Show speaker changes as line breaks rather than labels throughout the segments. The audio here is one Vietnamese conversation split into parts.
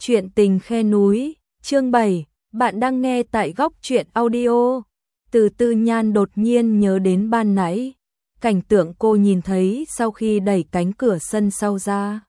Chuyện tình khe núi, chương 7, bạn đang nghe tại Góc Chuyện Audio. Từ Tư Nhan đột nhiên nhớ đến ban nãy, cảnh tượng cô nhìn thấy sau khi đẩy cánh cửa sân sau ra.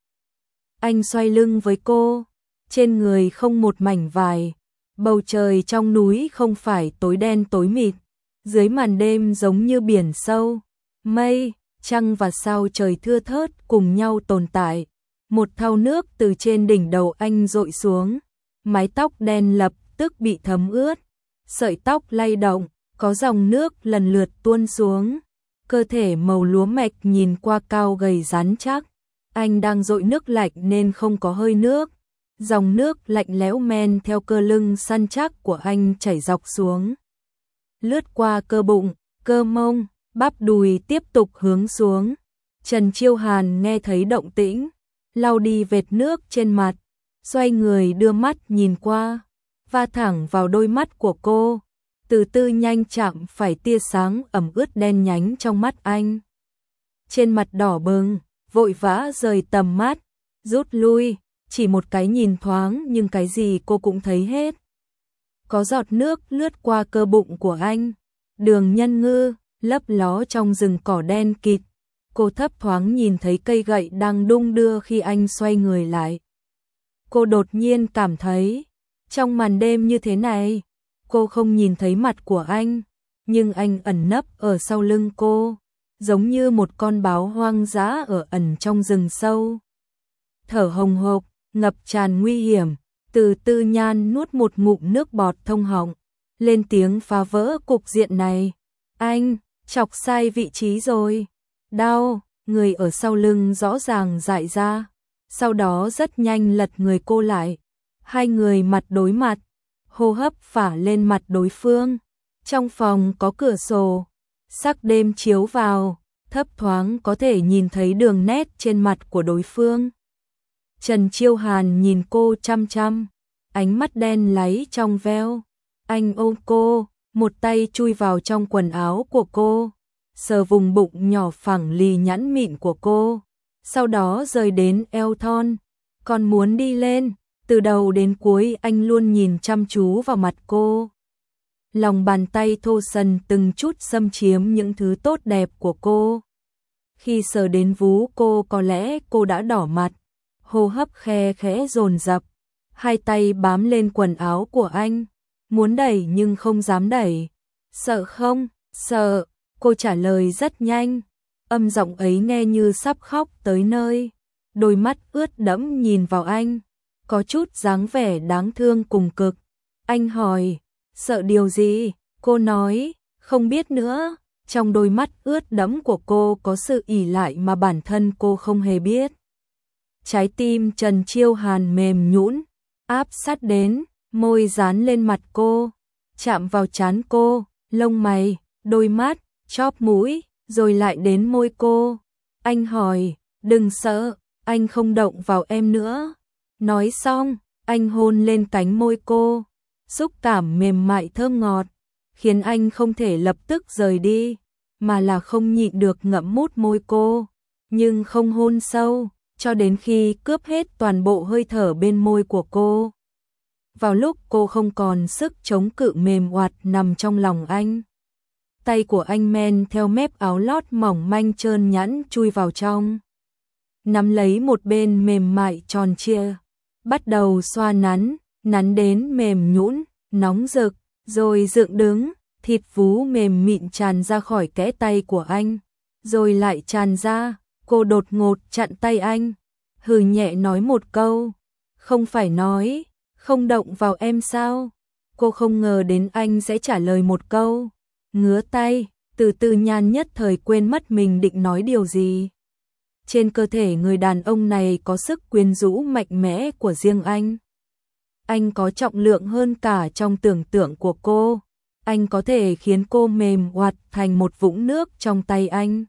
Anh xoay lưng với cô, trên người không một mảnh vải, bầu trời trong núi không phải tối đen tối mịt, dưới màn đêm giống như biển sâu, mây, trăng và sao trời thưa thớt cùng nhau tồn tại. Một thau nước từ trên đỉnh đầu anh dội xuống, mái tóc đen lập tức bị thấm ướt, sợi tóc lay động, có dòng nước lần lượt tuôn xuống, cơ thể màu lúa mạch nhìn qua cao gầy rắn chắc. Anh đang dội nước lạnh nên không có hơi nước, dòng nước lạnh lẽo men theo cơ lưng săn chắc của anh chảy dọc xuống, lướt qua cơ bụng, cơ mông, bắp đùi tiếp tục hướng xuống. Trần Chiêu Hàn nghe thấy động tĩnh, lau đi vệt nước trên mặt, xoay người đưa mắt nhìn qua, va thẳng vào đôi mắt của cô, từ từ nhanh chạm phải tia sáng ẩm ướt đen nhánh trong mắt anh. Trên mặt đỏ bừng, vội vã rời tầm mắt, rút lui, chỉ một cái nhìn thoáng nhưng cái gì cô cũng thấy hết. Có giọt nước lướt qua cơ bụng của anh, đường nhân ngư, lấp ló trong rừng cỏ đen kịt. Cô thấp thoáng nhìn thấy cây gậy đang đung đưa khi anh xoay người lại. Cô đột nhiên cảm thấy, trong màn đêm như thế này, cô không nhìn thấy mặt của anh, nhưng anh ẩn nấp ở sau lưng cô, giống như một con báo hoang dã ở ẩn trong rừng sâu. Thở hồng hộc, ngập tràn nguy hiểm, Từ Tư Nhan nuốt một ngụm nước bọt thông họng, lên tiếng phá vỡ cục diện này. Anh, chọc sai vị trí rồi. Đau, người ở sau lưng rõ ràng dại ra, sau đó rất nhanh lật người cô lại. Hai người mặt đối mặt, hô hấp phả lên mặt đối phương. Trong phòng có cửa sổ, sắc đêm chiếu vào, thấp thoáng có thể nhìn thấy đường nét trên mặt của đối phương. Trần Chiêu Hàn nhìn cô chăm chăm, ánh mắt đen láy trong veo. Anh ôm cô, một tay chui vào trong quần áo của cô, sờ vùng bụng nhỏ phẳng lì nhẵn mịn của cô, sau đó rời đến eo thon, còn muốn đi lên. Từ đầu đến cuối anh luôn nhìn chăm chú vào mặt cô. Lòng bàn tay thô sần từng chút xâm chiếm những thứ tốt đẹp của cô. Khi sờ đến vú cô có lẽ cô đã đỏ mặt, hô hấp khe khẽ dồn dập, hai tay bám lên quần áo của anh, muốn đẩy nhưng không dám đẩy. Sợ không? Sợ. Cô trả lời rất nhanh, âm giọng ấy nghe như sắp khóc tới nơi. Đôi mắt ướt đẫm nhìn vào anh, có chút dáng vẻ đáng thương cùng cực. Anh hỏi, sợ điều gì? Cô nói, không biết nữa. Trong đôi mắt ướt đẫm của cô có sự ỷ lại mà bản thân cô không hề biết. Trái tim Trần Chiêu Hàn mềm nhũn, áp sát đến, môi dán lên mặt cô, chạm vào trán cô, lông mày, đôi mắt, chóp mũi, rồi lại đến môi cô. Anh hỏi, đừng sợ, anh không động vào em nữa. Nói xong, anh hôn lên cánh môi cô, xúc cảm mềm mại thơm ngọt, khiến anh không thể lập tức rời đi, mà là không nhịn được ngậm mút môi cô, nhưng không hôn sâu, cho đến khi cướp hết toàn bộ hơi thở bên môi của cô. Vào lúc cô không còn sức chống cự mềm oạt nằm trong lòng anh. Tay của anh men theo mép áo lót mỏng manh trơn nhẵn chui vào trong, nắm lấy một bên mềm mại tròn trịa, bắt đầu xoa nắn, nắn đến mềm nhũn, nóng rực, rồi dựng đứng, thịt vú mềm mịn tràn ra khỏi kẽ tay của anh, rồi lại tràn ra. Cô đột ngột chặn tay anh, hừ nhẹ nói một câu, không phải nói, không động vào em sao? Cô không ngờ đến anh sẽ trả lời một câu, ngứa tay. Từ Tư Nhan nhất thời quên mất mình định nói điều gì. Trên cơ thể người đàn ông này có sức quyến rũ mạnh mẽ của riêng anh. Anh có trọng lượng hơn cả trong tưởng tượng của cô. Anh có thể khiến cô mềm oặt thành một vũng nước trong tay anh.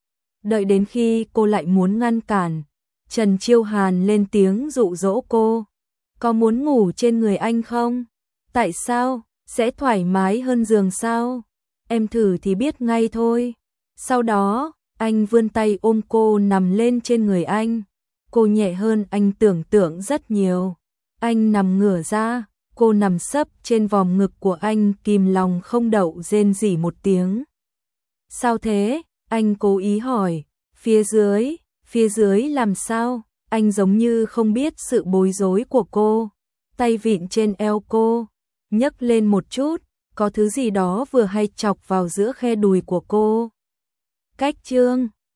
Đợi đến khi cô lại muốn ngăn cản, Trần Chiêu Hàn lên tiếng dụ dỗ cô. Có muốn ngủ trên người anh không? Tại sao? Sẽ thoải mái hơn giường sao? Em thử thì biết ngay thôi. Sau đó, anh vươn tay ôm cô nằm lên trên người anh. Cô nhẹ hơn anh tưởng tượng rất nhiều. Anh nằm ngửa ra, cô nằm sấp trên vòm ngực của anh, kìm lòng không đậu rên rỉ một tiếng. Sao thế? Anh cố ý hỏi. Phía dưới làm sao? Anh giống như không biết sự bối rối của cô. Tay vịn trên eo cô, nhấc lên một chút, có thứ gì đó vừa hay chọc vào giữa khe đùi của cô. Cách chương